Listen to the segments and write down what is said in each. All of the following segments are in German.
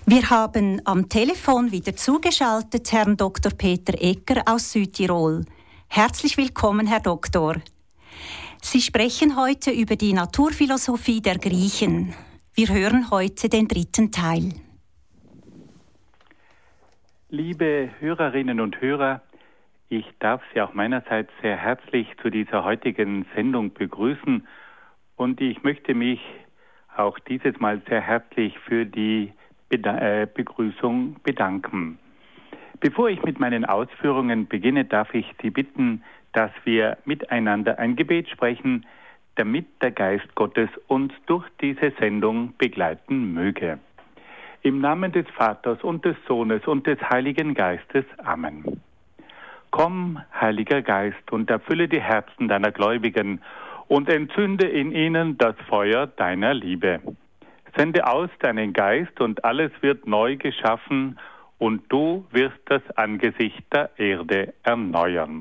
Wir haben am Telefon wieder zugeschaltet Herrn Dr. Peter Egger aus Südtirol. Herzlich willkommen, Herr Doktor. Sie sprechen heute über die Naturphilosophie der Griechen. Wir hören heute den 3. Teil. Liebe Hörerinnen und Hörer, ich darf Sie auch meinerseits sehr herzlich zu dieser heutigen Sendung begrüßen und ich möchte mich auch dieses Mal sehr herzlich für die Begrüßung bedanken. Bevor ich mit meinen Ausführungen beginne, darf ich Sie bitten, dass wir miteinander ein Gebet sprechen, damit der Geist Gottes uns durch diese Sendung begleiten möge. Im Namen des Vaters und des Sohnes und des Heiligen Geistes. Amen. Komm, Heiliger Geist, und erfülle die Herzen deiner Gläubigen und entzünde in ihnen das Feuer deiner Liebe. Sende aus deinen Geist und alles wird neu geschaffen und du wirst das Angesicht der Erde erneuern.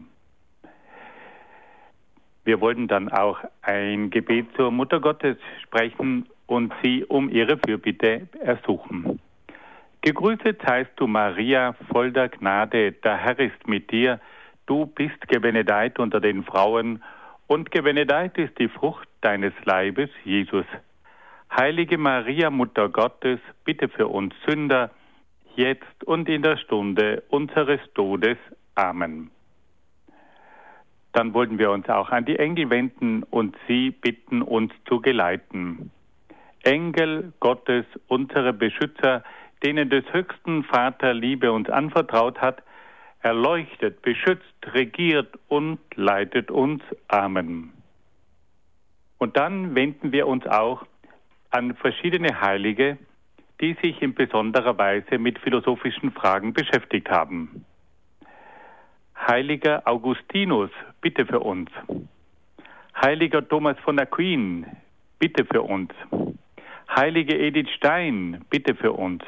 Wir wollten dann auch ein Gebet zur Mutter Gottes sprechen und sie um ihre Fürbitte ersuchen. Gegrüßet seist du, Maria, voll der Gnade, der Herr ist mit dir. Du bist gebenedeit unter den Frauen und gebenedeit ist die Frucht deines Leibes, Jesus. Heilige Maria, Mutter Gottes, bitte für uns Sünder, jetzt und in der Stunde unseres Todes. Amen. Dann wollten wir uns auch an die Engel wenden und sie bitten, uns zu geleiten. Engel Gottes, unsere Beschützer, denen des höchsten Vater Liebe uns anvertraut hat, erleuchtet, beschützt, regiert und leitet uns. Amen. Und dann wenden wir uns auch an verschiedene Heilige, die sich in besonderer Weise mit philosophischen Fragen beschäftigt haben. Heiliger Augustinus, bitte für uns. Heiliger Thomas von Aquin, bitte für uns. Heilige Edith Stein, bitte für uns.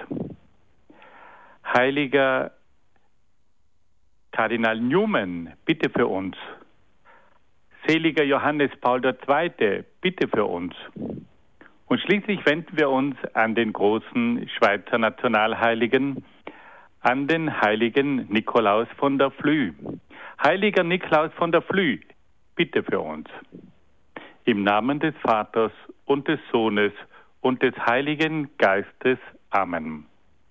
Heiliger Kardinal Newman, bitte für uns. Seliger Johannes Paul II, bitte für uns. Und schließlich wenden wir uns an den großen Schweizer Nationalheiligen, an den heiligen Nikolaus von der Flüe. Heiliger Nikolaus von der Flüe, bitte für uns. Im Namen des Vaters und des Sohnes und des Heiligen Geistes. Amen.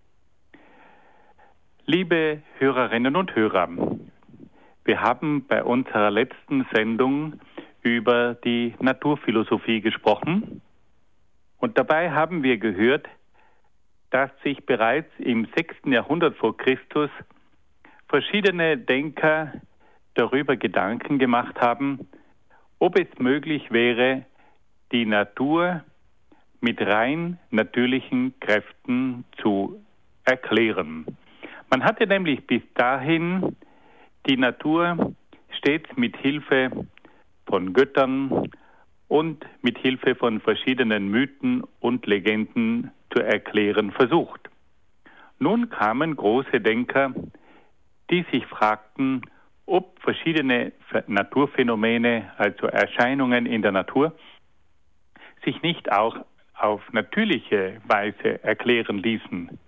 Liebe Hörerinnen und Hörer, wir haben bei unserer letzten Sendung über die Naturphilosophie gesprochen und dabei haben wir gehört, dass sich bereits im 6. Jahrhundert vor Christus verschiedene Denker darüber Gedanken gemacht haben, ob es möglich wäre, die Natur mit rein natürlichen Kräften zu erklären. Man hatte nämlich bis dahin die Natur stets mit Hilfe von Göttern und mit Hilfe von verschiedenen Mythen und Legenden zu erklären versucht. Nun kamen große Denker, die sich fragten, ob verschiedene Naturphänomene, also Erscheinungen in der Natur, sich nicht auch auf natürliche Weise erklären ließen.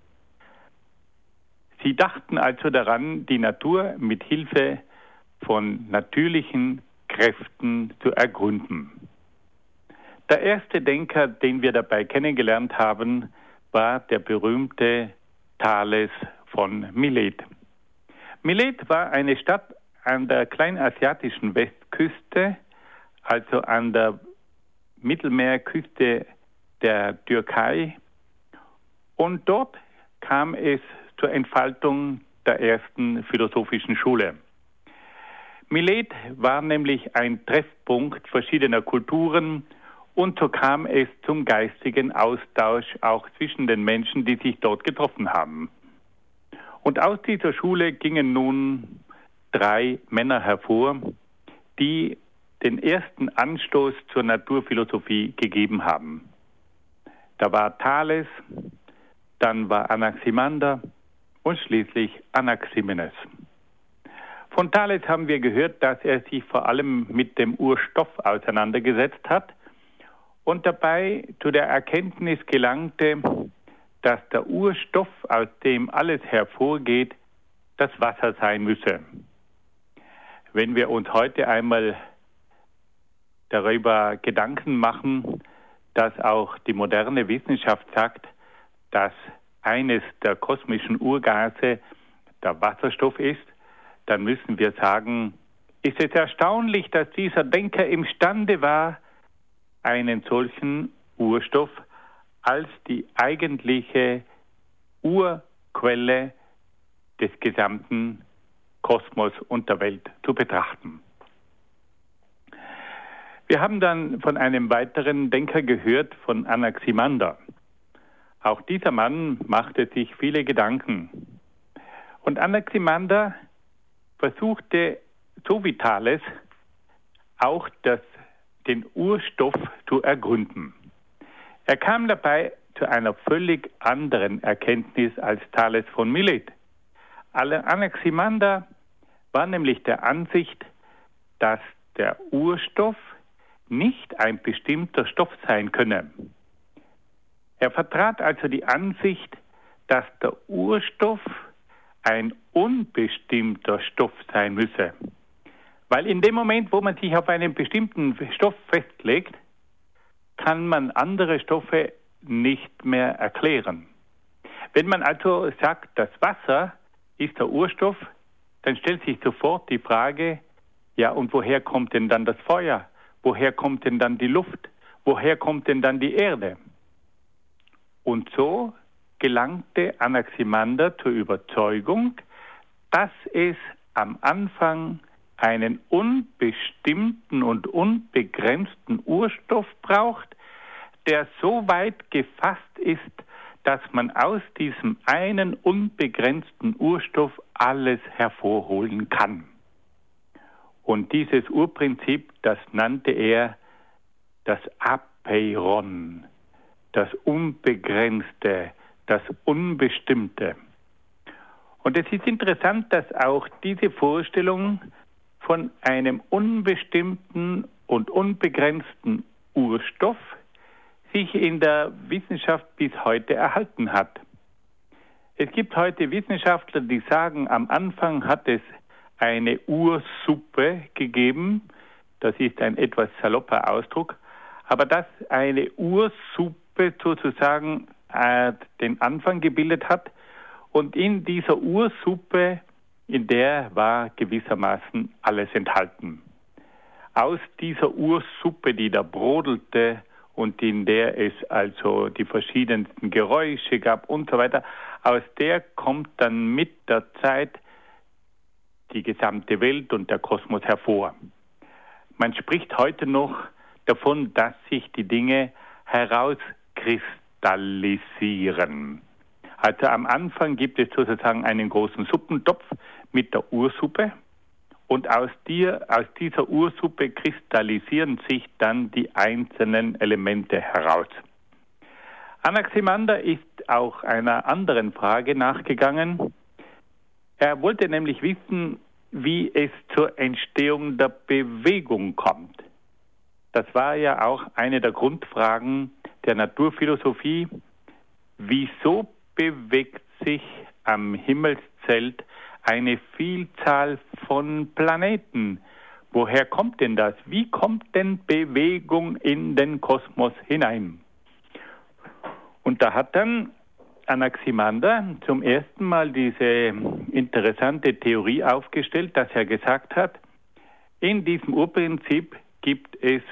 Sie dachten also daran, die Natur mit Hilfe von natürlichen Kräften zu ergründen. Der erste Denker, den wir dabei kennengelernt haben, war der berühmte Thales von Milet. Milet war eine Stadt an der kleinasiatischen Westküste, also an der Mittelmeerküste der Türkei. Und dort kam es zur Entfaltung der ersten philosophischen Schule. Milet war nämlich ein Treffpunkt verschiedener Kulturen und so kam es zum geistigen Austausch auch zwischen den Menschen, die sich dort getroffen haben. Und aus dieser Schule gingen nun 3 Männer hervor, die den ersten Anstoß zur Naturphilosophie gegeben haben. Da war Thales, dann war Anaximander und schließlich Anaximenes. Von Thales haben wir gehört, dass er sich vor allem mit dem Urstoff auseinandergesetzt hat und dabei zu der Erkenntnis gelangte, dass der Urstoff, aus dem alles hervorgeht, das Wasser sein müsse. Wenn wir uns heute einmal darüber Gedanken machen, dass auch die moderne Wissenschaft sagt, dass eines der kosmischen Urgase der Wasserstoff ist, dann müssen wir sagen, ist es erstaunlich, dass dieser Denker imstande war, einen solchen Urstoff als die eigentliche Urquelle des gesamten Kosmos und der Welt zu betrachten. Wir haben dann von einem weiteren Denker gehört, von Anaximander. Auch dieser Mann machte sich viele Gedanken. Und Anaximander versuchte, so wie Thales, auch den Urstoff zu ergründen. Er kam dabei zu einer völlig anderen Erkenntnis als Thales von Milet. Anaximander war nämlich der Ansicht, dass der Urstoff nicht ein bestimmter Stoff sein könne. Er vertrat also die Ansicht, dass der Urstoff ein unbestimmter Stoff sein müsse. Weil in dem Moment, wo man sich auf einen bestimmten Stoff festlegt, kann man andere Stoffe nicht mehr erklären. Wenn man also sagt, das Wasser ist der Urstoff, dann stellt sich sofort die Frage, ja, und woher kommt denn dann das Feuer? Woher kommt denn dann die Luft? Woher kommt denn dann die Erde? Und so gelangte Anaximander zur Überzeugung, dass es am Anfang einen unbestimmten und unbegrenzten Urstoff braucht, der so weit gefasst ist, dass man aus diesem einen unbegrenzten Urstoff alles hervorholen kann. Und dieses Urprinzip, das nannte er das Apeiron, das Unbegrenzte, das Unbestimmte. Und es ist interessant, dass auch diese Vorstellung von einem unbestimmten und unbegrenzten Urstoff sich in der Wissenschaft bis heute erhalten hat. Es gibt heute Wissenschaftler, die sagen, am Anfang hat es eine Ursuppe gegeben. Das ist ein etwas salopper Ausdruck. Aber dass eine Ursuppe sozusagen den Anfang gebildet hat und in dieser Ursuppe, in der war gewissermaßen alles enthalten. Aus dieser Ursuppe, die da brodelte und in der es also die verschiedensten Geräusche gab und so weiter, aus der kommt dann mit der Zeit die gesamte Welt und der Kosmos hervor. Man spricht heute noch davon, dass sich die Dinge herauskristallisieren. Also am Anfang gibt es sozusagen einen großen Suppentopf mit der Ursuppe und aus dieser Ursuppe kristallisieren sich dann die einzelnen Elemente heraus. Anaximander ist auch einer anderen Frage nachgegangen. Er wollte nämlich wissen, wie es zur Entstehung der Bewegung kommt. Das war ja auch eine der Grundfragen der Naturphilosophie. Wieso bewegt sich am Himmelszelt eine Vielzahl von Planeten? Woher kommt denn das? Wie kommt denn Bewegung in den Kosmos hinein? Und da hat dann Anaximander zum ersten Mal diese interessante Theorie aufgestellt, dass er gesagt hat, in diesem Urprinzip gibt es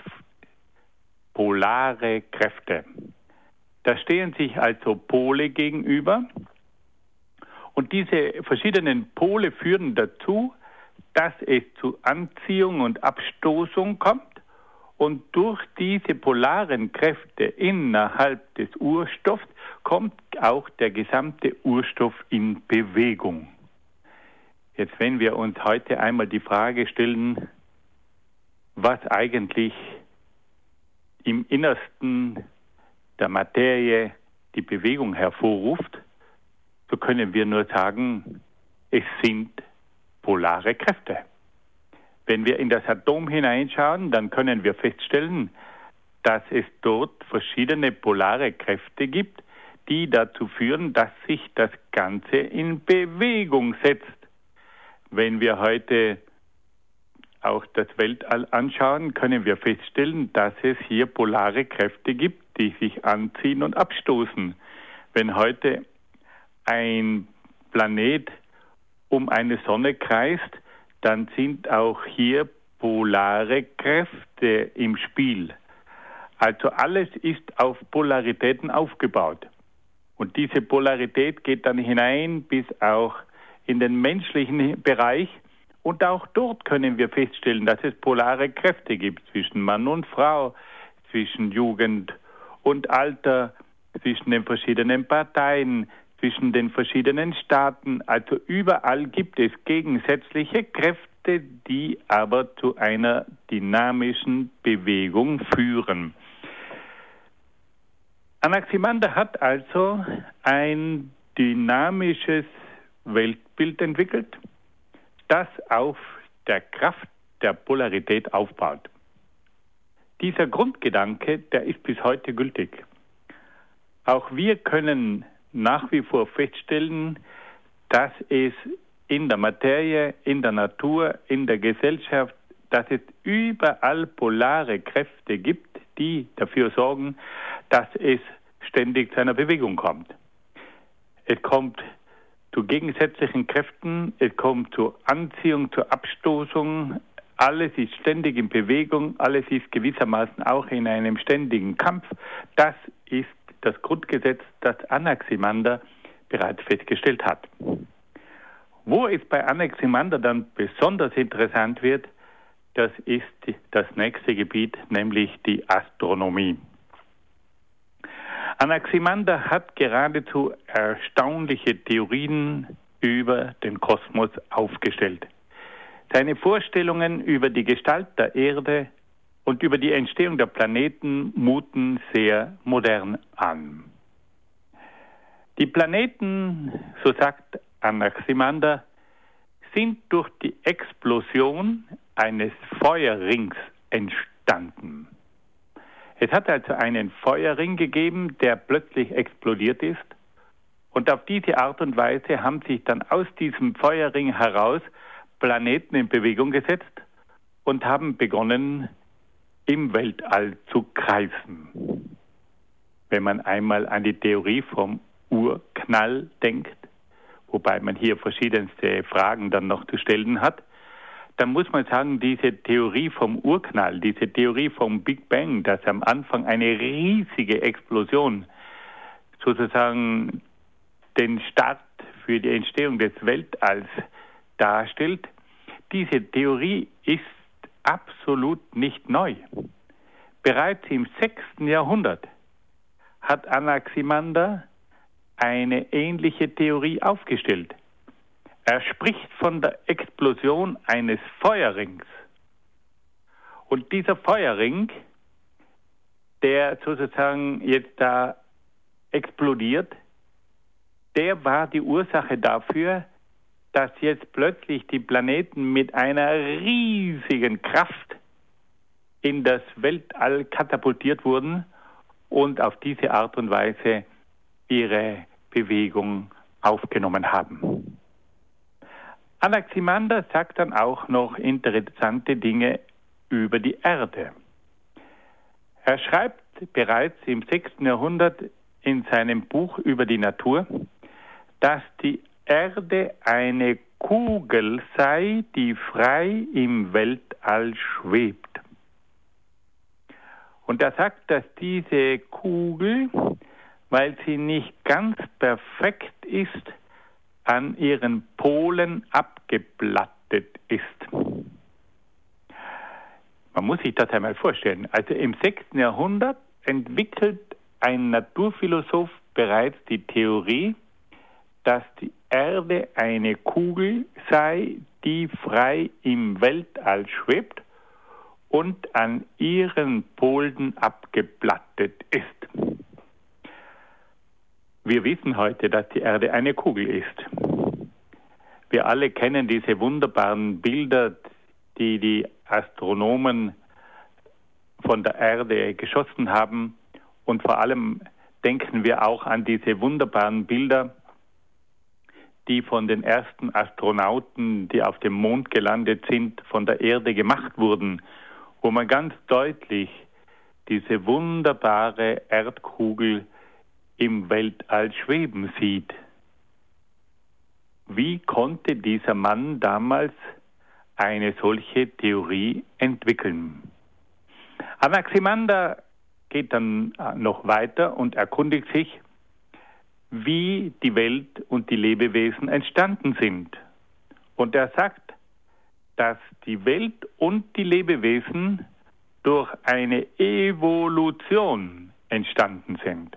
polare Kräfte. Da stehen sich also Pole gegenüber und diese verschiedenen Pole führen dazu, dass es zu Anziehung und Abstoßung kommt und durch diese polaren Kräfte innerhalb des Urstoffs kommt auch der gesamte Urstoff in Bewegung. Jetzt, wenn wir uns heute einmal die Frage stellen, was eigentlich im Innersten der Materie die Bewegung hervorruft, so können wir nur sagen, es sind polare Kräfte. Wenn wir in das Atom hineinschauen, dann können wir feststellen, dass es dort verschiedene polare Kräfte gibt, die dazu führen, dass sich das Ganze in Bewegung setzt. Wenn wir heute auch das Weltall anschauen, können wir feststellen, dass es hier polare Kräfte gibt, die sich anziehen und abstoßen. Wenn heute ein Planet um eine Sonne kreist, dann sind auch hier polare Kräfte im Spiel. Also alles ist auf Polaritäten aufgebaut. Und diese Polarität geht dann hinein bis auch in den menschlichen Bereich. Und auch dort können wir feststellen, dass es polare Kräfte gibt zwischen Mann und Frau, zwischen Jugend und Alter, zwischen den verschiedenen Parteien, zwischen den verschiedenen Staaten. Also überall gibt es gegensätzliche Kräfte, die aber zu einer dynamischen Bewegung führen. Anaximander hat also ein dynamisches Weltbild entwickelt, das auf der Kraft der Polarität aufbaut. Dieser Grundgedanke, der ist bis heute gültig. Auch wir können nach wie vor feststellen, dass es in der Materie, in der Natur, in der Gesellschaft, dass es überall polare Kräfte gibt, die dafür sorgen, dass es ständig zu einer Bewegung kommt. Es kommt zu gegensätzlichen Kräften, es kommt zur Anziehung, zur Abstoßung. Alles ist ständig in Bewegung, alles ist gewissermaßen auch in einem ständigen Kampf. Das ist das Grundgesetz, das Anaximander bereits festgestellt hat. Wo es bei Anaximander dann besonders interessant wird, das ist das nächste Gebiet, nämlich die Astronomie. Anaximander hat geradezu erstaunliche Theorien über den Kosmos aufgestellt. Seine Vorstellungen über die Gestalt der Erde und über die Entstehung der Planeten muten sehr modern an. Die Planeten, so sagt Anaximander, sind durch die Explosion eines Feuerrings entstanden. Es hat also einen Feuerring gegeben, der plötzlich explodiert ist. Und auf diese Art und Weise haben sich dann aus diesem Feuerring heraus Planeten in Bewegung gesetzt und haben begonnen, im Weltall zu kreisen. Wenn man einmal an die Theorie vom Urknall denkt, wobei man hier verschiedenste Fragen dann noch zu stellen hat, dann muss man sagen, diese Theorie vom Urknall, diese Theorie vom Big Bang, dass am Anfang eine riesige Explosion sozusagen den Start für die Entstehung des Weltalls darstellt, diese Theorie ist absolut nicht neu. Bereits im 6. Jahrhundert hat Anaximander eine ähnliche Theorie aufgestellt. Er spricht von der Explosion eines Feuerrings. Und dieser Feuerring, der sozusagen jetzt da explodiert, der war die Ursache dafür, dass jetzt plötzlich die Planeten mit einer riesigen Kraft in das Weltall katapultiert wurden und auf diese Art und Weise ihre Bewegung aufgenommen haben. Anaximander sagt dann auch noch interessante Dinge über die Erde. Er schreibt bereits im 6. Jahrhundert in seinem Buch über die Natur, dass die Erde eine Kugel sei, die frei im Weltall schwebt. Und er sagt, dass diese Kugel, weil sie nicht ganz perfekt ist, an ihren Polen abgeplattet ist. Man muss sich das einmal vorstellen. Also im 6. Jahrhundert entwickelt ein Naturphilosoph bereits die Theorie, dass die Erde eine Kugel sei, die frei im Weltall schwebt und an ihren Polen abgeplattet ist. Wir wissen heute, dass die Erde eine Kugel ist. Wir alle kennen diese wunderbaren Bilder, die die Astronomen von der Erde geschossen haben und vor allem denken wir auch an diese wunderbaren Bilder, die von den ersten Astronauten, die auf dem Mond gelandet sind, von der Erde gemacht wurden, wo man ganz deutlich diese wunderbare Erdkugel im Weltall schweben sieht. Wie konnte dieser Mann damals eine solche Theorie entwickeln? Anaximander geht dann noch weiter und erkundigt sich, wie die Welt und die Lebewesen entstanden sind. Und er sagt, dass die Welt und die Lebewesen durch eine Evolution entstanden sind.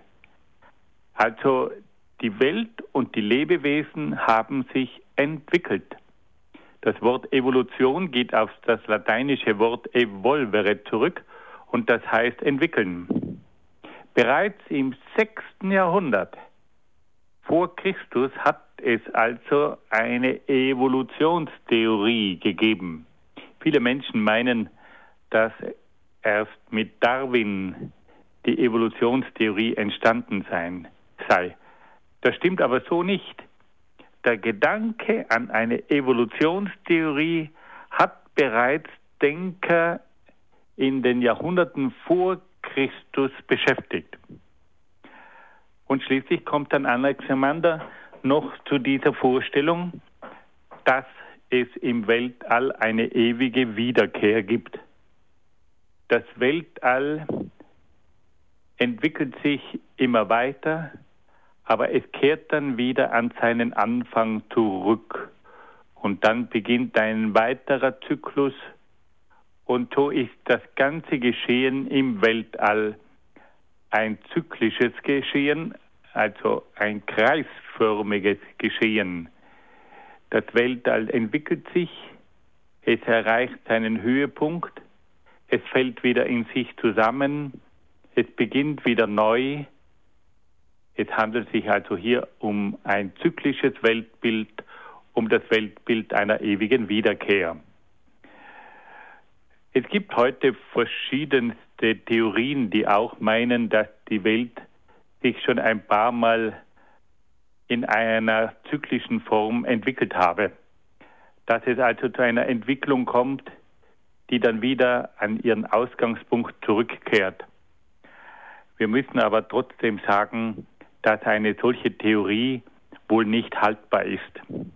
Also die Welt und die Lebewesen haben sich entwickelt. Das Wort Evolution geht auf das lateinische Wort evolvere zurück und das heißt entwickeln. Bereits im 6. Jahrhundert vor Christus hat es also eine Evolutionstheorie gegeben. Viele Menschen meinen, dass erst mit Darwin die Evolutionstheorie entstanden sei. Das stimmt aber so nicht. Der Gedanke an eine Evolutionstheorie hat bereits Denker in den Jahrhunderten vor Christus beschäftigt. Und schließlich kommt dann Anaximander noch zu dieser Vorstellung, dass es im Weltall eine ewige Wiederkehr gibt. Das Weltall entwickelt sich immer weiter, aber es kehrt dann wieder an seinen Anfang zurück. Und dann beginnt ein weiterer Zyklus und so ist das ganze Geschehen im Weltall ein zyklisches Geschehen, also ein kreisförmiges Geschehen. Das Weltall entwickelt sich, es erreicht seinen Höhepunkt, es fällt wieder in sich zusammen, es beginnt wieder neu. Es handelt sich also hier um ein zyklisches Weltbild, um das Weltbild einer ewigen Wiederkehr. Es gibt heute verschiedenste Theorien, die auch meinen, dass die Welt sich schon ein paar Mal in einer zyklischen Form entwickelt habe. Dass es also zu einer Entwicklung kommt, die dann wieder an ihren Ausgangspunkt zurückkehrt. Wir müssen aber trotzdem sagen, dass eine solche Theorie wohl nicht haltbar ist,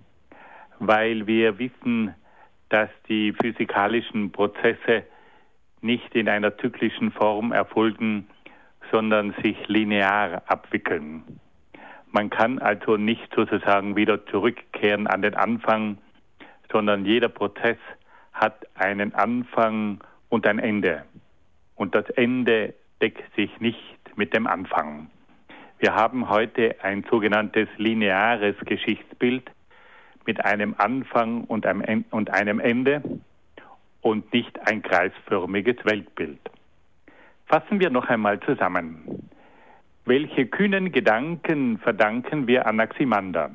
weil wir wissen, dass die physikalischen Prozesse nicht in einer zyklischen Form erfolgen, sondern sich linear abwickeln. Man kann also nicht sozusagen wieder zurückkehren an den Anfang, sondern jeder Prozess hat einen Anfang und ein Ende. Und das Ende deckt sich nicht mit dem Anfang. Wir haben heute ein sogenanntes lineares Geschichtsbild mit einem Anfang und einem Ende und nicht ein kreisförmiges Weltbild. Fassen wir noch einmal zusammen. Welche kühnen Gedanken verdanken wir Anaximander?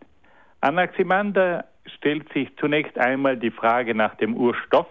Anaximander stellt sich zunächst einmal die Frage nach dem Urstoff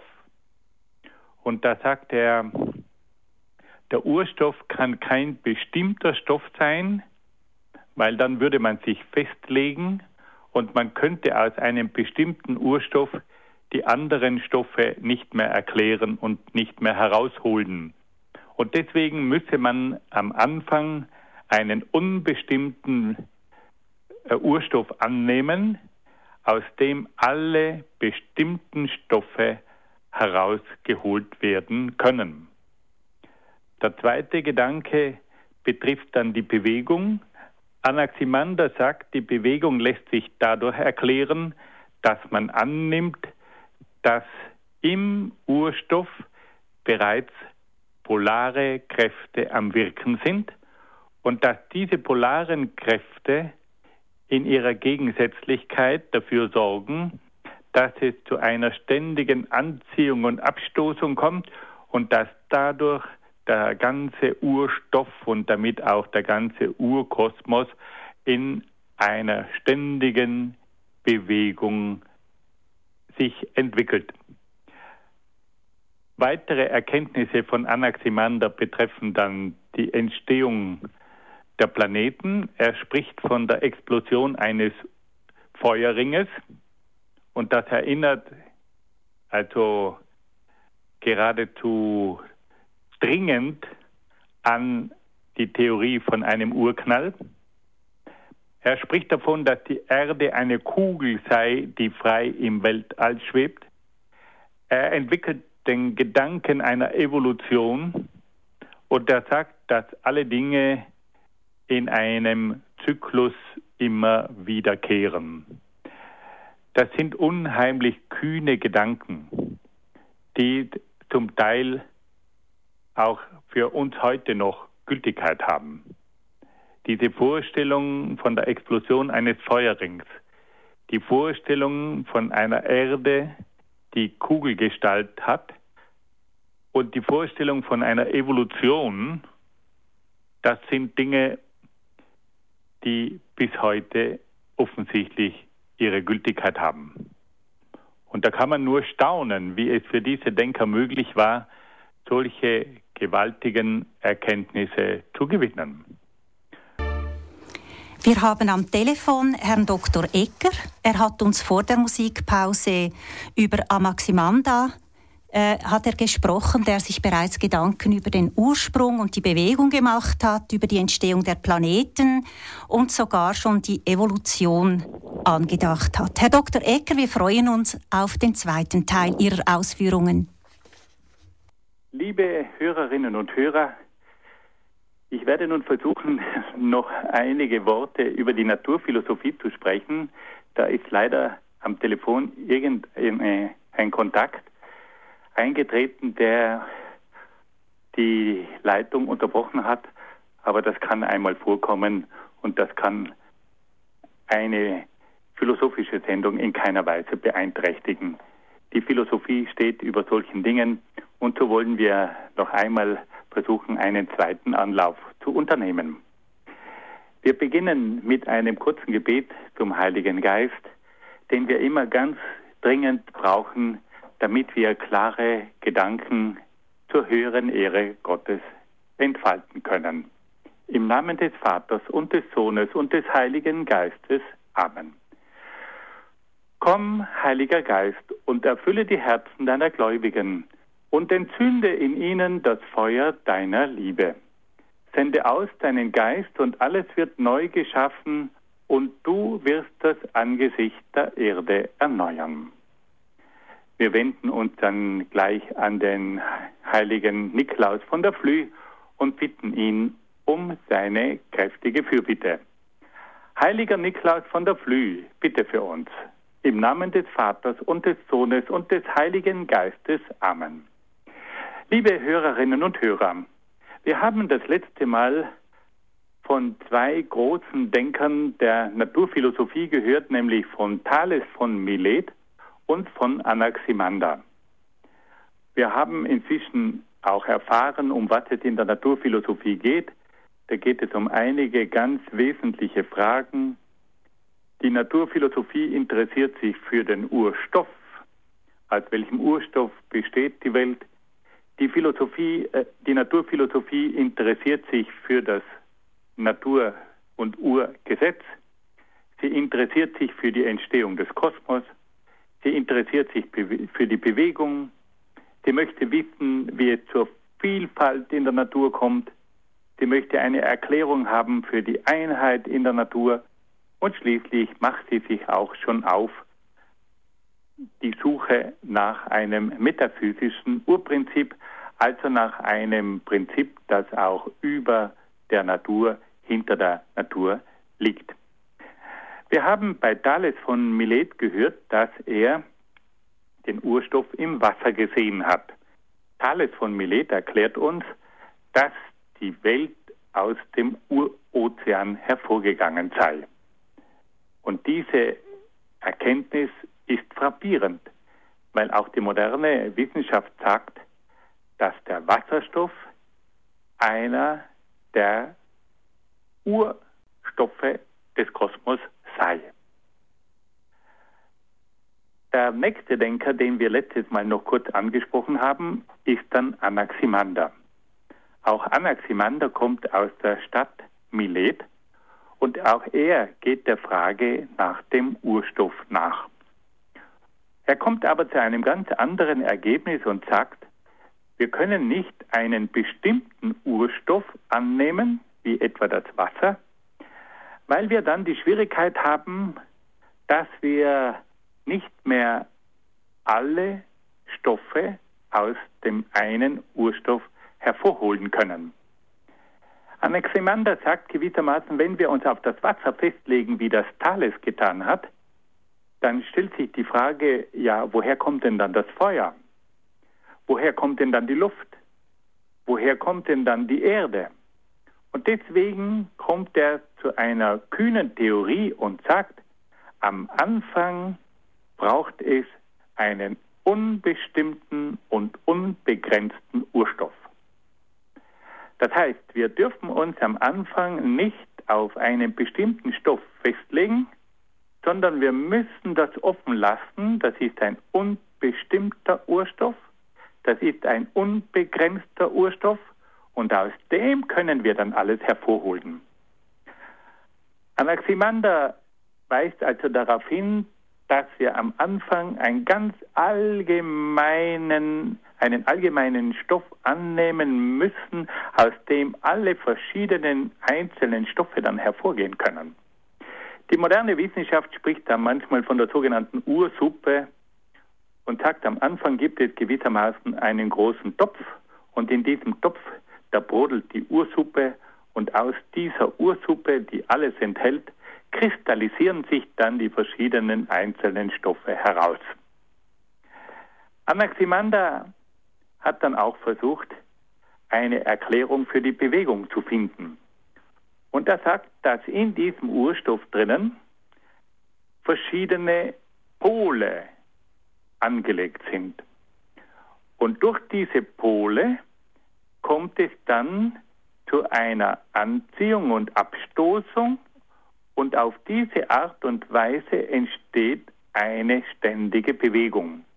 und da sagt er, der Urstoff kann kein bestimmter Stoff sein, weil dann würde man sich festlegen und man könnte aus einem bestimmten Urstoff die anderen Stoffe nicht mehr erklären und nicht mehr herausholen. Und deswegen müsse man am Anfang einen unbestimmten Urstoff annehmen, aus dem alle bestimmten Stoffe herausgeholt werden können. Der zweite Gedanke betrifft dann die Bewegung. Anaximander sagt, die Bewegung lässt sich dadurch erklären, dass man annimmt, dass im Urstoff bereits polare Kräfte am Wirken sind und dass diese polaren Kräfte in ihrer Gegensätzlichkeit dafür sorgen, dass es zu einer ständigen Anziehung und Abstoßung kommt und dass dadurch der ganze Urstoff und damit auch der ganze Urkosmos in einer ständigen Bewegung sich entwickelt. Weitere Erkenntnisse von Anaximander betreffen dann die Entstehung der Planeten. Er spricht von der Explosion eines Feuerringes und das erinnert also geradezu dringend an die Theorie von einem Urknall. Er spricht davon, dass die Erde eine Kugel sei, die frei im Weltall schwebt. Er entwickelt den Gedanken einer Evolution und er sagt, dass alle Dinge in einem Zyklus immer wiederkehren. Das sind unheimlich kühne Gedanken, die zum Teil auch für uns heute noch Gültigkeit haben. Diese Vorstellung von der Explosion eines Feuerrings, die Vorstellung von einer Erde, die Kugelgestalt hat, und die Vorstellung von einer Evolution, das sind Dinge, die bis heute offensichtlich ihre Gültigkeit haben. Und da kann man nur staunen, wie es für diese Denker möglich war, solche gewaltigen Erkenntnisse zu gewinnen. Wir haben am Telefon Herrn Dr. Egger. Er hat uns vor der Musikpause über Anaximandra hat er gesprochen, der sich bereits Gedanken über den Ursprung und die Bewegung gemacht hat, über die Entstehung der Planeten und sogar schon die Evolution angedacht hat. Herr Dr. Egger, wir freuen uns auf den zweiten Teil Ihrer Ausführungen. Liebe Hörerinnen und Hörer, ich werde nun versuchen, noch einige Worte über die Naturphilosophie zu sprechen. Da ist leider am Telefon ein Kontakt eingetreten, der die Leitung unterbrochen hat. Aber das kann einmal vorkommen und das kann eine philosophische Sendung in keiner Weise beeinträchtigen. Die Philosophie steht über solchen Dingen und so wollen wir noch einmal versuchen, einen zweiten Anlauf zu unternehmen. Wir beginnen mit einem kurzen Gebet zum Heiligen Geist, den wir immer ganz dringend brauchen, damit wir klare Gedanken zur höheren Ehre Gottes entfalten können. Im Namen des Vaters und des Sohnes und des Heiligen Geistes. Amen. Komm, Heiliger Geist, und erfülle die Herzen deiner Gläubigen und entzünde in ihnen das Feuer deiner Liebe. Sende aus deinen Geist und alles wird neu geschaffen und du wirst das Angesicht der Erde erneuern. Wir wenden uns dann gleich an den heiligen Nikolaus von der Flüe und bitten ihn um seine kräftige Fürbitte. Heiliger Nikolaus von der Flüe, bitte für uns. Im Namen des Vaters und des Sohnes und des Heiligen Geistes. Amen. Liebe Hörerinnen und Hörer, wir haben das letzte Mal von zwei großen Denkern der Naturphilosophie gehört, nämlich von Thales von Milet und von Anaximander. Wir haben inzwischen auch erfahren, um was es in der Naturphilosophie geht. Da geht es um einige ganz wesentliche Fragen. Die Naturphilosophie interessiert sich für den Urstoff. Aus welchem Urstoff besteht die Welt? Die Naturphilosophie interessiert sich für das Natur- und Urgesetz. Sie interessiert sich für die Entstehung des Kosmos. Sie interessiert sich für die Bewegung. Sie möchte wissen, wie es zur Vielfalt in der Natur kommt. Sie möchte eine Erklärung haben für die Einheit in der Natur. Und schließlich macht sie sich auch schon auf die Suche nach einem metaphysischen Urprinzip, also nach einem Prinzip, das auch über der Natur, hinter der Natur liegt. Wir haben bei Thales von Milet gehört, dass er den Urstoff im Wasser gesehen hat. Thales von Milet erklärt uns, dass die Welt aus dem Urozean hervorgegangen sei. Und diese Erkenntnis ist frappierend, weil auch die moderne Wissenschaft sagt, dass der Wasserstoff einer der Urstoffe des Kosmos sei. Der nächste Denker, den wir letztes Mal noch kurz angesprochen haben, ist dann Anaximander. Auch Anaximander kommt aus der Stadt Milet, und auch er geht der Frage nach dem Urstoff nach. Er kommt aber zu einem ganz anderen Ergebnis und sagt, wir können nicht einen bestimmten Urstoff annehmen, wie etwa das Wasser, weil wir dann die Schwierigkeit haben, dass wir nicht mehr alle Stoffe aus dem einen Urstoff hervorholen können. Anaximander sagt gewissermaßen, wenn wir uns auf das Wasser festlegen, wie das Thales getan hat, dann stellt sich die Frage, ja, woher kommt denn dann das Feuer? Woher kommt denn dann die Luft? Woher kommt denn dann die Erde? Und deswegen kommt er zu einer kühnen Theorie und sagt, am Anfang braucht es einen unbestimmten und unbegrenzten Urstoff. Das heißt, wir dürfen uns am Anfang nicht auf einen bestimmten Stoff festlegen, sondern wir müssen das offen lassen. Das ist ein unbestimmter Urstoff, das ist ein unbegrenzter Urstoff und aus dem können wir dann alles hervorholen. Anaximander weist also darauf hin, dass wir am Anfang einen allgemeinen Stoff annehmen müssen, aus dem alle verschiedenen einzelnen Stoffe dann hervorgehen können. Die moderne Wissenschaft spricht da manchmal von der sogenannten Ursuppe und sagt, am Anfang gibt es gewissermaßen einen großen Topf und in diesem Topf, da brodelt die Ursuppe und aus dieser Ursuppe, die alles enthält, kristallisieren sich dann die verschiedenen einzelnen Stoffe heraus. Anaximander hat dann auch versucht, eine Erklärung für die Bewegung zu finden. Und er sagt, dass in diesem Urstoff drinnen verschiedene Pole angelegt sind. Und durch diese Pole kommt es dann zu einer Anziehung und Abstoßung und auf diese Art und Weise entsteht eine ständige Bewegung.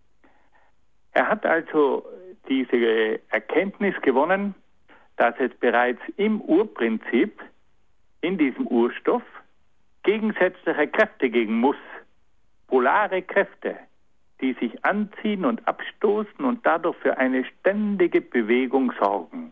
Er hat also diese Erkenntnis gewonnen, dass es bereits im Urprinzip in diesem Urstoff gegensätzliche Kräfte geben muss, polare Kräfte, die sich anziehen und abstoßen und dadurch für eine ständige Bewegung sorgen.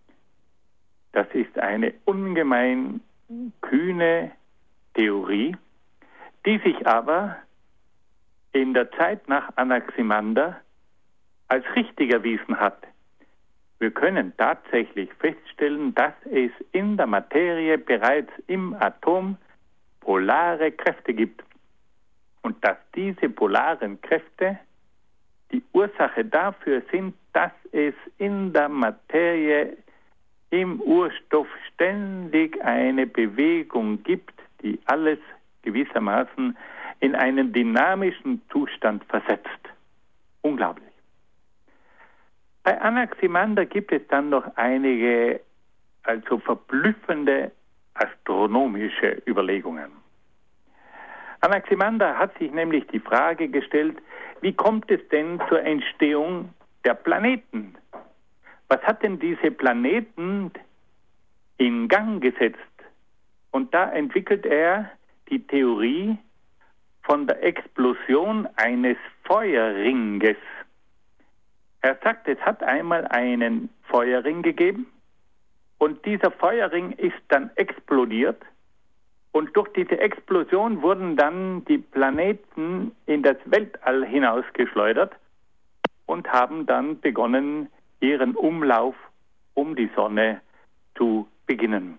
Das ist eine ungemein kühne Theorie, die sich aber in der Zeit nach Anaximander als richtig erwiesen hat. Wir können tatsächlich feststellen, dass es in der Materie bereits im Atom polare Kräfte gibt und dass diese polaren Kräfte die Ursache dafür sind, dass es in der Materie im Urstoff ständig eine Bewegung gibt, die alles gewissermaßen in einen dynamischen Zustand versetzt. Unglaublich. Bei Anaximander gibt es dann noch einige verblüffende astronomische Überlegungen. Anaximander hat sich nämlich die Frage gestellt, wie kommt es denn zur Entstehung der Planeten? Was hat denn diese Planeten in Gang gesetzt? Und da entwickelt er die Theorie von der Explosion eines Feuerringes. Er sagt, es hat einmal einen Feuerring gegeben und dieser Feuerring ist dann explodiert und durch diese Explosion wurden dann die Planeten in das Weltall hinausgeschleudert und haben dann begonnen, ihren Umlauf um die Sonne zu beginnen.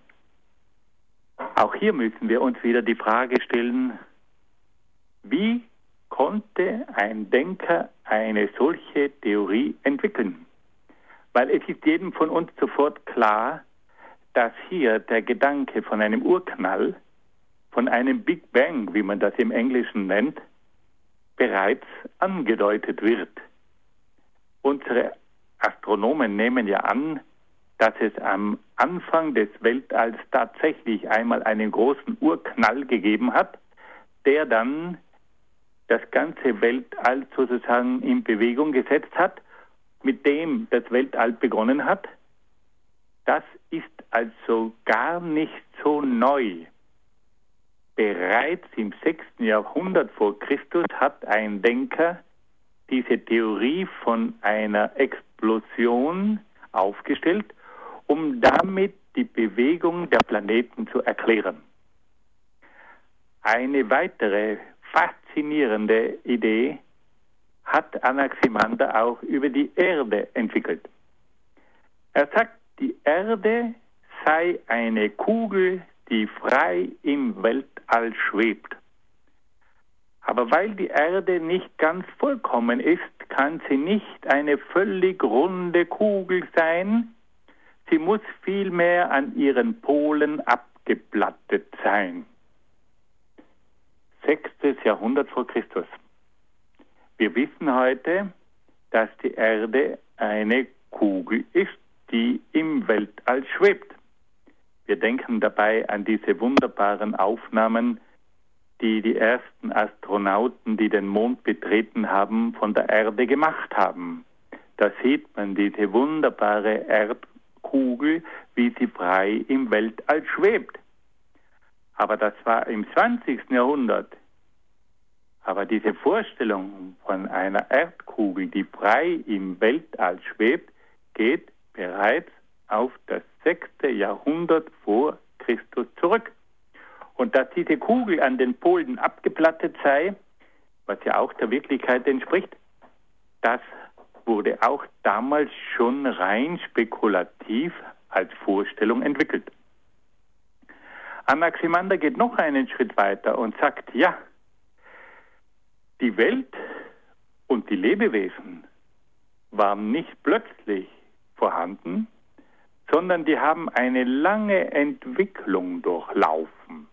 Auch hier müssen wir uns wieder die Frage stellen, wie konnte ein Denker eine solche Theorie entwickeln? Weil es ist jedem von uns sofort klar, dass hier der Gedanke von einem Urknall, von einem Big Bang, wie man das im Englischen nennt, bereits angedeutet wird. Unsere Astronomen nehmen ja an, dass es am Anfang des Weltalls tatsächlich einmal einen großen Urknall gegeben hat, der dann das ganze Weltall sozusagen in Bewegung gesetzt hat, mit dem das Weltall begonnen hat. Das ist also gar nicht so neu. Bereits im 6. Jahrhundert vor Christus hat ein Denker diese Theorie von einer Explosion aufgestellt, um damit die Bewegung der Planeten zu erklären. Eine weitere faszinierende Idee hat Anaximander auch über die Erde entwickelt. Er sagt, die Erde sei eine Kugel, die frei im Weltall schwebt. Aber weil die Erde nicht ganz vollkommen ist, kann sie nicht eine völlig runde Kugel sein. Sie muss vielmehr an ihren Polen abgeplattet sein. 6. Jahrhundert vor Christus. Wir wissen heute, dass die Erde eine Kugel ist, die im Weltall schwebt. Wir denken dabei an diese wunderbaren Aufnahmen, die die ersten Astronauten, die den Mond betreten haben, von der Erde gemacht haben. Da sieht man diese wunderbare Erdkugel, wie sie frei im Weltall schwebt. Aber das war im 20. Jahrhundert. Aber diese Vorstellung von einer Erdkugel, die frei im Weltall schwebt, geht bereits auf das 6. Jahrhundert vor Christus zurück. Und dass diese Kugel an den Polen abgeplattet sei, was ja auch der Wirklichkeit entspricht, das wurde auch damals schon rein spekulativ als Vorstellung entwickelt. Anaximander geht noch einen Schritt weiter und sagt, ja, die Welt und die Lebewesen waren nicht plötzlich vorhanden, sondern die haben eine lange Entwicklung durchlaufen.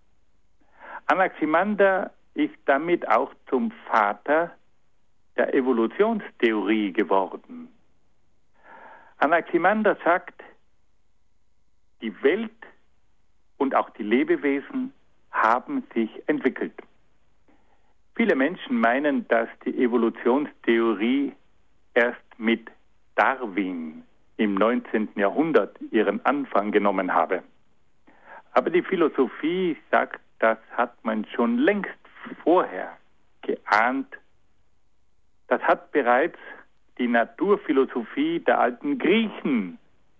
Anaximander ist damit auch zum Vater der Evolutionstheorie geworden. Anaximander sagt, die Welt und auch die Lebewesen haben sich entwickelt. Viele Menschen meinen, dass die Evolutionstheorie erst mit Darwin im 19. Jahrhundert ihren Anfang genommen habe. Aber die Philosophie sagt, das hat man schon längst vorher geahnt. Das hat bereits die Naturphilosophie der alten Griechen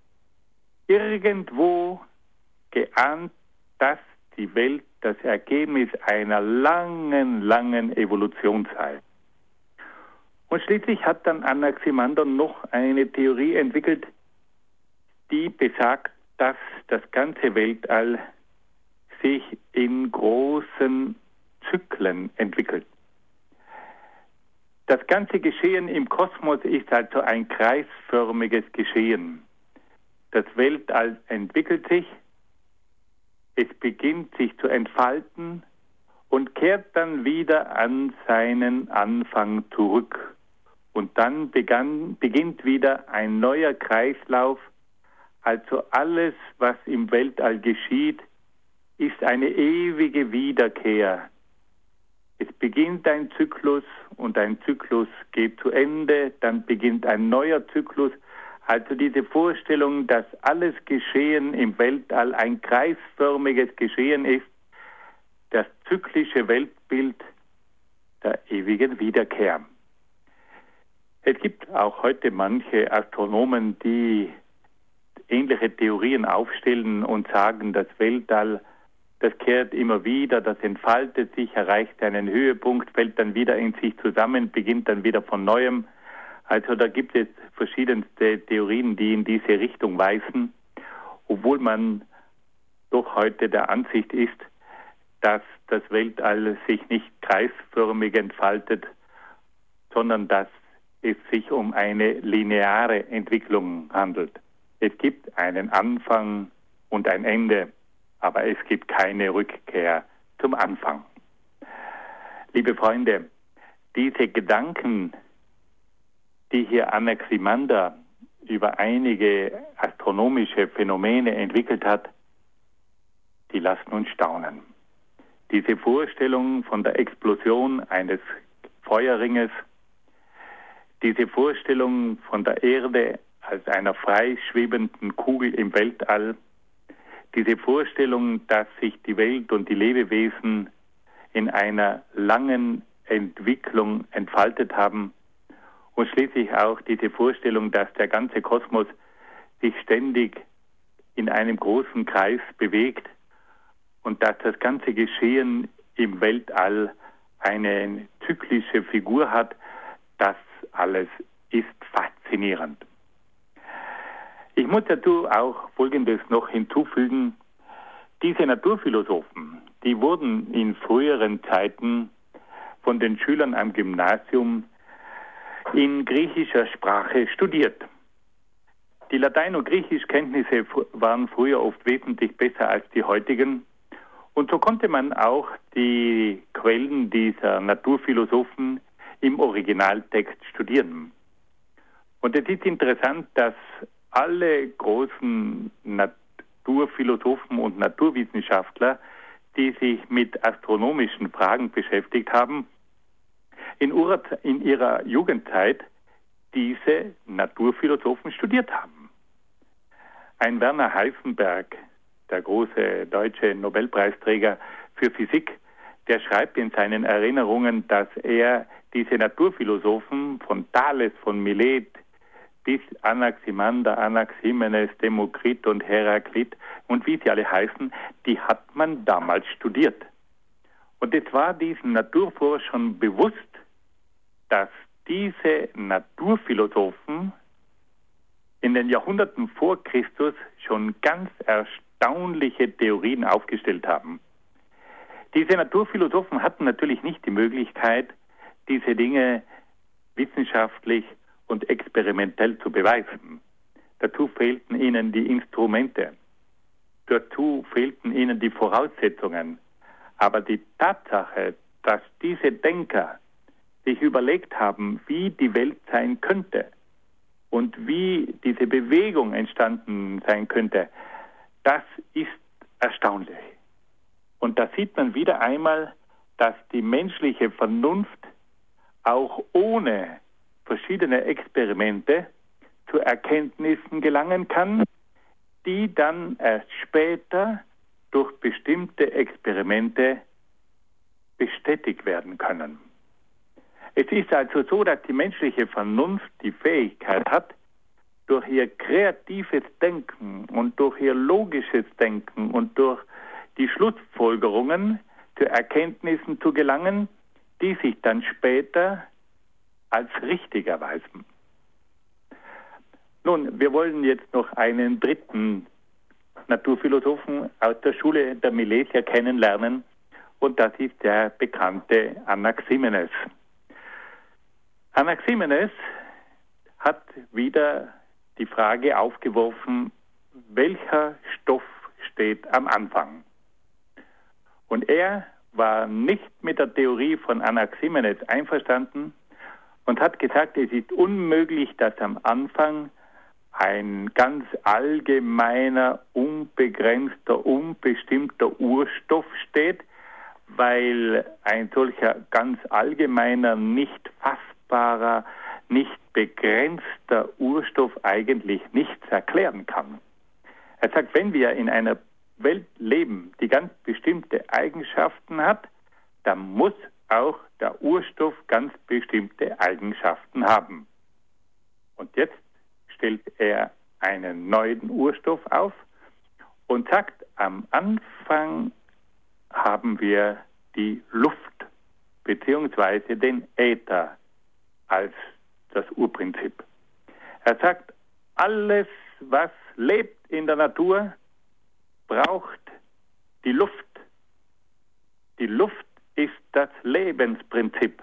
irgendwo geahnt, dass die Welt das Ergebnis einer langen, langen Evolution sei. Und schließlich hat dann Anaximander noch eine Theorie entwickelt, die besagt, dass das ganze Weltall sich in großen Zyklen entwickelt. Das ganze Geschehen im Kosmos ist also ein kreisförmiges Geschehen. Das Weltall entwickelt sich, es beginnt sich zu entfalten und kehrt dann wieder an seinen Anfang zurück. Und dann beginnt wieder ein neuer Kreislauf. Also alles, was im Weltall geschieht, ist eine ewige Wiederkehr. Es beginnt ein Zyklus und ein Zyklus geht zu Ende, dann beginnt ein neuer Zyklus. Also diese Vorstellung, dass alles Geschehen im Weltall ein kreisförmiges Geschehen ist, das zyklische Weltbild der ewigen Wiederkehr. Es gibt auch heute manche Astronomen, die ähnliche Theorien aufstellen und sagen, das Weltall, das kehrt immer wieder, das entfaltet sich, erreicht einen Höhepunkt, fällt dann wieder in sich zusammen, beginnt dann wieder von Neuem. Also da gibt es verschiedenste Theorien, die in diese Richtung weisen, obwohl man doch heute der Ansicht ist, dass das Weltall sich nicht kreisförmig entfaltet, sondern dass es sich um eine lineare Entwicklung handelt. Es gibt einen Anfang und ein Ende, aber es gibt keine Rückkehr zum Anfang. Liebe Freunde, diese Gedanken, die hier Anaximander über einige astronomische Phänomene entwickelt hat, die lassen uns staunen. Diese Vorstellung von der Explosion eines Feuerringes, diese Vorstellung von der Erde als einer frei schwebenden Kugel im Weltall, diese Vorstellung, dass sich die Welt und die Lebewesen in einer langen Entwicklung entfaltet haben und schließlich auch diese Vorstellung, dass der ganze Kosmos sich ständig in einem großen Kreis bewegt und dass das ganze Geschehen im Weltall eine zyklische Figur hat, das alles ist faszinierend. Ich muss dazu auch Folgendes noch hinzufügen. Diese Naturphilosophen, die wurden in früheren Zeiten von den Schülern am Gymnasium in griechischer Sprache studiert. Die Latein- und Griechischkenntnisse waren früher oft wesentlich besser als die heutigen. Und so konnte man auch die Quellen dieser Naturphilosophen im Originaltext studieren. Und es ist interessant, dass alle großen Naturphilosophen und Naturwissenschaftler, die sich mit astronomischen Fragen beschäftigt haben, in ihrer Jugendzeit diese Naturphilosophen studiert haben. Ein Werner Heisenberg, der große deutsche Nobelpreisträger für Physik, der schreibt in seinen Erinnerungen, dass er diese Naturphilosophen von Thales, von Milet bis Anaximander, Anaximenes, Demokrit und Heraklit und wie sie alle heißen, die hat man damals studiert. Und es war diesen Naturforschern bewusst, dass diese Naturphilosophen in den Jahrhunderten vor Christus schon ganz erstaunliche Theorien aufgestellt haben. Diese Naturphilosophen hatten natürlich nicht die Möglichkeit, diese Dinge wissenschaftlich und experimentell zu beweisen. Dazu fehlten ihnen die Instrumente. Dazu fehlten ihnen die Voraussetzungen. Aber die Tatsache, dass diese Denker sich überlegt haben, wie die Welt sein könnte und wie diese Bewegung entstanden sein könnte, das ist erstaunlich. Und da sieht man wieder einmal, dass die menschliche Vernunft auch ohne verschiedene Experimente zu Erkenntnissen gelangen kann, die dann erst später durch bestimmte Experimente bestätigt werden können. Es ist also so, dass die menschliche Vernunft die Fähigkeit hat, durch ihr kreatives Denken und durch ihr logisches Denken und durch die Schlussfolgerungen zu Erkenntnissen zu gelangen, die sich dann später als richtig erweisen. Nun, wir wollen jetzt noch einen dritten Naturphilosophen aus der Schule der Milesier kennenlernen, und das ist der bekannte Anaximenes. Anaximenes hat wieder die Frage aufgeworfen, welcher Stoff steht am Anfang? Und er war nicht mit der Theorie von Anaximenes einverstanden und hat gesagt, es ist unmöglich, dass am Anfang ein ganz allgemeiner, unbegrenzter, unbestimmter Urstoff steht, weil ein solcher ganz allgemeiner, nicht fassbarer, nicht begrenzter Urstoff eigentlich nichts erklären kann. Er sagt, wenn wir in einer Welt leben, die ganz bestimmte Eigenschaften hat, dann muss auch der Urstoff ganz bestimmte Eigenschaften haben. Und jetzt stellt er einen neuen Urstoff auf und sagt, am Anfang haben wir die Luft beziehungsweise den Äther als das Urprinzip. Er sagt, alles, was lebt in der Natur, braucht die Luft. Die Luft ist das Lebensprinzip.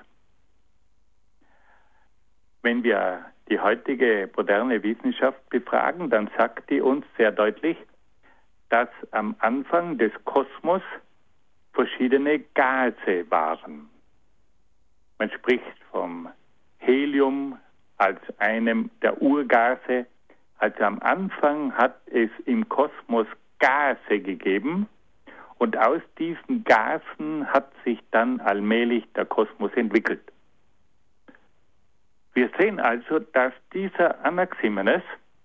Wenn wir die heutige moderne Wissenschaft befragen, dann sagt die uns sehr deutlich, dass am Anfang des Kosmos verschiedene Gase waren. Man spricht vom Helium als einem der Urgase. Also am Anfang hat es im Kosmos Gase gegeben und aus diesen Gasen hat sich dann allmählich der Kosmos entwickelt. Wir sehen also, dass dieser Anaximenes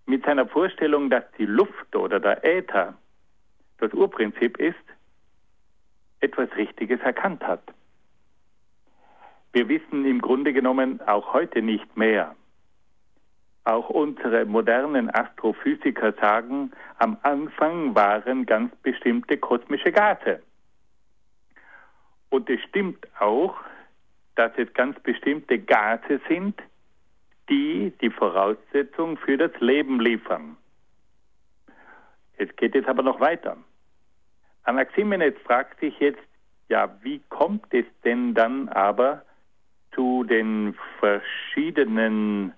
mit seiner Vorstellung, dass die Luft oder der Äther das Urprinzip ist, etwas Richtiges erkannt hat. Wir wissen im Grunde genommen auch heute nicht mehr. Auch unsere modernen Astrophysiker sagen, am Anfang waren ganz bestimmte kosmische Gase. Und es stimmt auch, dass es ganz bestimmte Gase sind, die die Voraussetzung für das Leben liefern. Es geht jetzt aber noch weiter. Anaximenes fragt sich jetzt, ja, wie kommt es denn dann aber zu den verschiedenen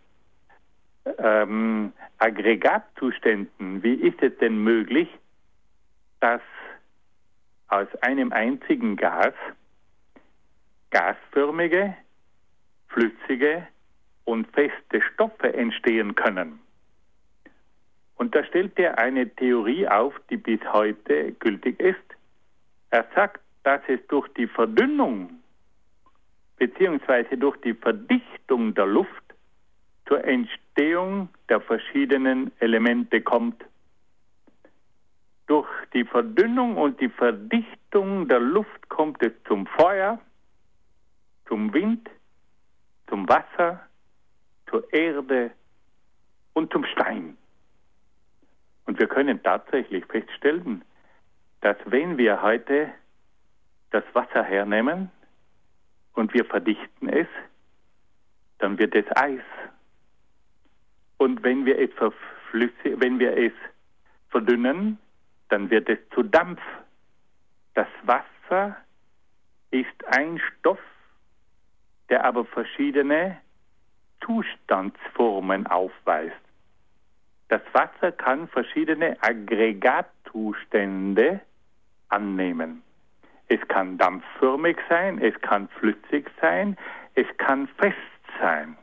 Aggregatzuständen? Wie ist es denn möglich, dass aus einem einzigen Gas gasförmige, flüssige und feste Stoffe entstehen können? Und da stellt er eine Theorie auf, die bis heute gültig ist. Er sagt, dass es durch die Verdünnung bzw. durch die Verdichtung der Luft zur Entstehung der verschiedenen Elemente kommt. Durch die Verdünnung und die Verdichtung der Luft kommt es zum Feuer, zum Wind, zum Wasser, zur Erde und zum Stein. Und wir können tatsächlich feststellen, dass wenn wir heute das Wasser hernehmen und wir verdichten es, dann wird es Eis. Und wenn wir es verdünnen, dann wird es zu Dampf. Das Wasser ist ein Stoff, der aber verschiedene Zustandsformen aufweist. Das Wasser kann verschiedene Aggregatzustände annehmen. Es kann dampfförmig sein, es kann flüssig sein, es kann fest sein.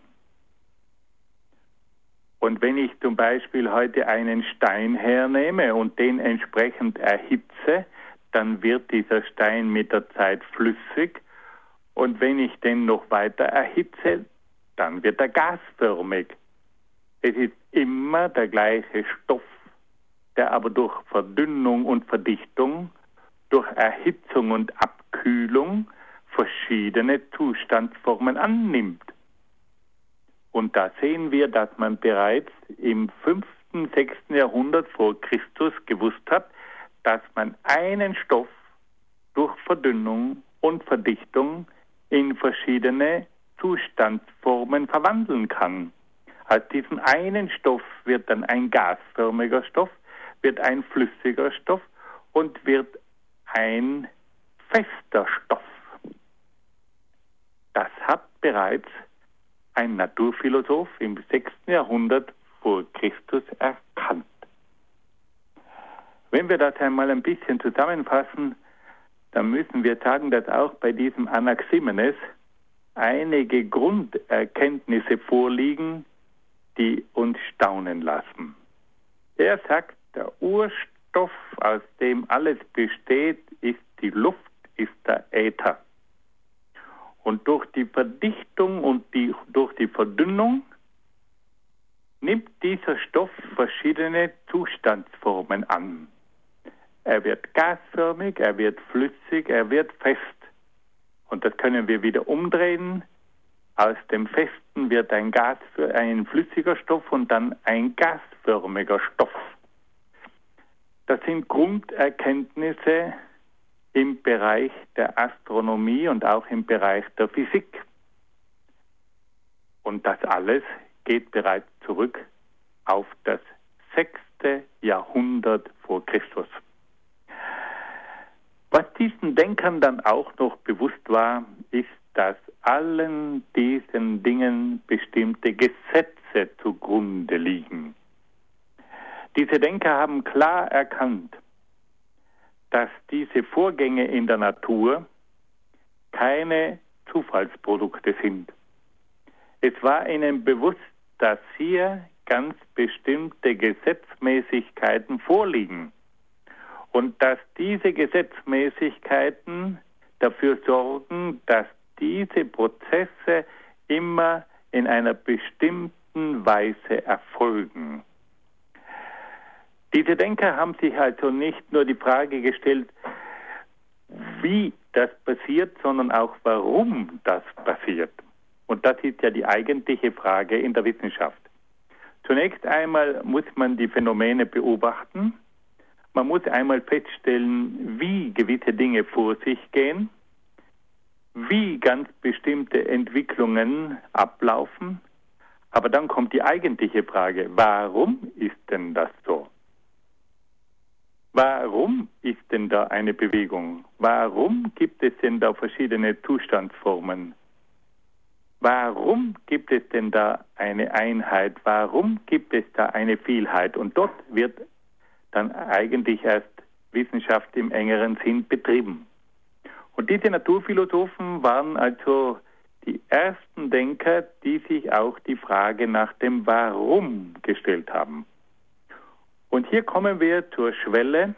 Und wenn ich zum Beispiel heute einen Stein hernehme und den entsprechend erhitze, dann wird dieser Stein mit der Zeit flüssig. Und wenn ich den noch weiter erhitze, dann wird er gasförmig. Es ist immer der gleiche Stoff, der aber durch Verdünnung und Verdichtung, durch Erhitzung und Abkühlung verschiedene Zustandsformen annimmt. Und da sehen wir, dass man bereits im 5., 6. Jahrhundert vor Christus gewusst hat, dass man einen Stoff durch Verdünnung und Verdichtung in verschiedene Zustandsformen verwandeln kann. Aus diesem einen Stoff wird dann ein gasförmiger Stoff, wird ein flüssiger Stoff und wird ein fester Stoff. Das hat bereits ein Naturphilosoph im 6. Jahrhundert vor Christus erkannt. Wenn wir das einmal ein bisschen zusammenfassen, dann müssen wir sagen, dass auch bei diesem Anaximenes einige Grunderkenntnisse vorliegen, die uns staunen lassen. Er sagt, der Urstoff, aus dem alles besteht, ist die Luft, ist der Äther. Und durch die Verdichtung und durch die Verdünnung nimmt dieser Stoff verschiedene Zustandsformen an. Er wird gasförmig, er wird flüssig, er wird fest. Und das können wir wieder umdrehen. Aus dem Festen wird ein flüssiger Stoff und dann ein gasförmiger Stoff. Das sind Grunderkenntnisse im Bereich der Astronomie und auch im Bereich der Physik. Und das alles geht bereits zurück auf das 6. Jahrhundert vor Christus. Was diesen Denkern dann auch noch bewusst war, ist, dass allen diesen Dingen bestimmte Gesetze zugrunde liegen. Diese Denker haben klar erkannt, dass diese Vorgänge in der Natur keine Zufallsprodukte sind. Es war ihnen bewusst, dass hier ganz bestimmte Gesetzmäßigkeiten vorliegen und dass diese Gesetzmäßigkeiten dafür sorgen, dass diese Prozesse immer in einer bestimmten Weise erfolgen. Diese Denker haben sich also nicht nur die Frage gestellt, wie das passiert, sondern auch, warum das passiert. Und das ist ja die eigentliche Frage in der Wissenschaft. Zunächst einmal muss man die Phänomene beobachten. Man muss einmal feststellen, wie gewisse Dinge vor sich gehen, wie ganz bestimmte Entwicklungen ablaufen. Aber dann kommt die eigentliche Frage, warum ist denn das so? Warum ist denn da eine Bewegung? Warum gibt es denn da verschiedene Zustandsformen? Warum gibt es denn da eine Einheit? Warum gibt es da eine Vielheit? Und dort wird dann eigentlich erst Wissenschaft im engeren Sinn betrieben. Und diese Naturphilosophen waren also die ersten Denker, die sich auch die Frage nach dem Warum gestellt haben. Und hier kommen wir zur Schwelle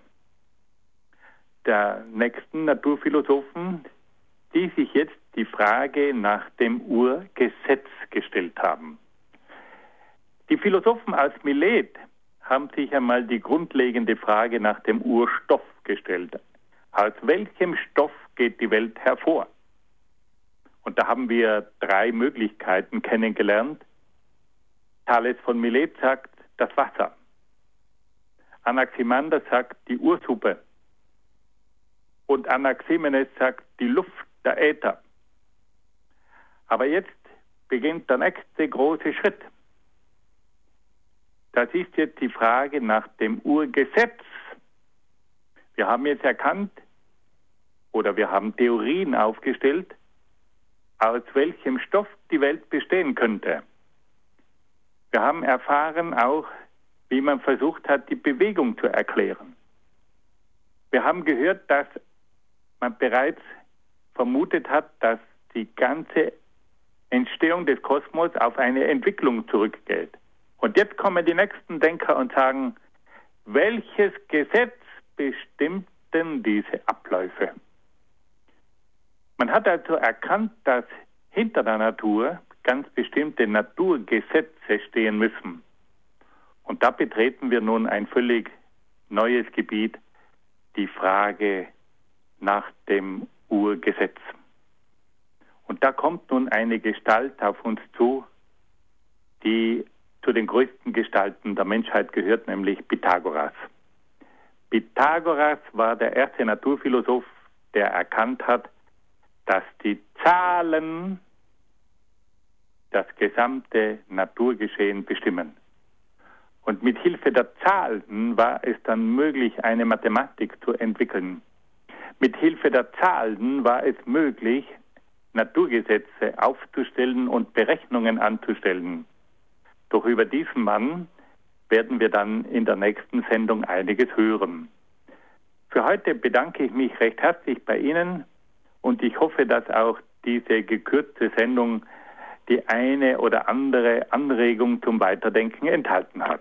der nächsten Naturphilosophen, die sich jetzt die Frage nach dem Urgesetz gestellt haben. Die Philosophen aus Milet haben sich einmal die grundlegende Frage nach dem Urstoff gestellt. Aus welchem Stoff geht die Welt hervor? Und da haben wir 3 Möglichkeiten kennengelernt. Thales von Milet sagt, das Wasser. Anaximander sagt, die Ursuppe. Und Anaximenes sagt, die Luft, der Äther. Aber jetzt beginnt der nächste große Schritt. Das ist jetzt die Frage nach dem Urgesetz. Wir haben jetzt erkannt, oder wir haben Theorien aufgestellt, aus welchem Stoff die Welt bestehen könnte. Wir haben erfahren auch, wie man versucht hat, die Bewegung zu erklären. Wir haben gehört, dass man bereits vermutet hat, dass die ganze Entstehung des Kosmos auf eine Entwicklung zurückgeht. Und jetzt kommen die nächsten Denker und sagen, welches Gesetz bestimmt denn diese Abläufe? Man hat also erkannt, dass hinter der Natur ganz bestimmte Naturgesetze stehen müssen. Und da betreten wir nun ein völlig neues Gebiet, die Frage nach dem Urgesetz. Und da kommt nun eine Gestalt auf uns zu, die zu den größten Gestalten der Menschheit gehört, nämlich Pythagoras. Pythagoras war der erste Naturphilosoph, der erkannt hat, dass die Zahlen das gesamte Naturgeschehen bestimmen. Und mit Hilfe der Zahlen war es dann möglich, eine Mathematik zu entwickeln. Mit Hilfe der Zahlen war es möglich, Naturgesetze aufzustellen und Berechnungen anzustellen. Doch über diesen Mann werden wir dann in der nächsten Sendung einiges hören. Für heute bedanke ich mich recht herzlich bei Ihnen und ich hoffe, dass auch diese gekürzte Sendung die eine oder andere Anregung zum Weiterdenken enthalten hat.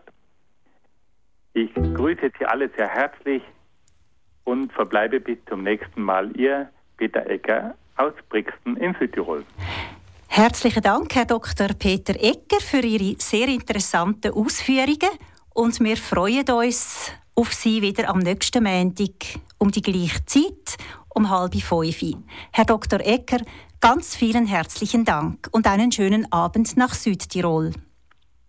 Ich grüße Sie alle sehr herzlich und verbleibe bis zum nächsten Mal. Ihr Peter Egger aus Brixen in Südtirol. Herzlichen Dank, Herr Dr. Peter Egger, für Ihre sehr interessanten Ausführungen und wir freuen uns auf Sie wieder am nächsten Montag um die gleiche Zeit, um 4:30. Herr Dr. Egger, ganz vielen herzlichen Dank und einen schönen Abend nach Südtirol.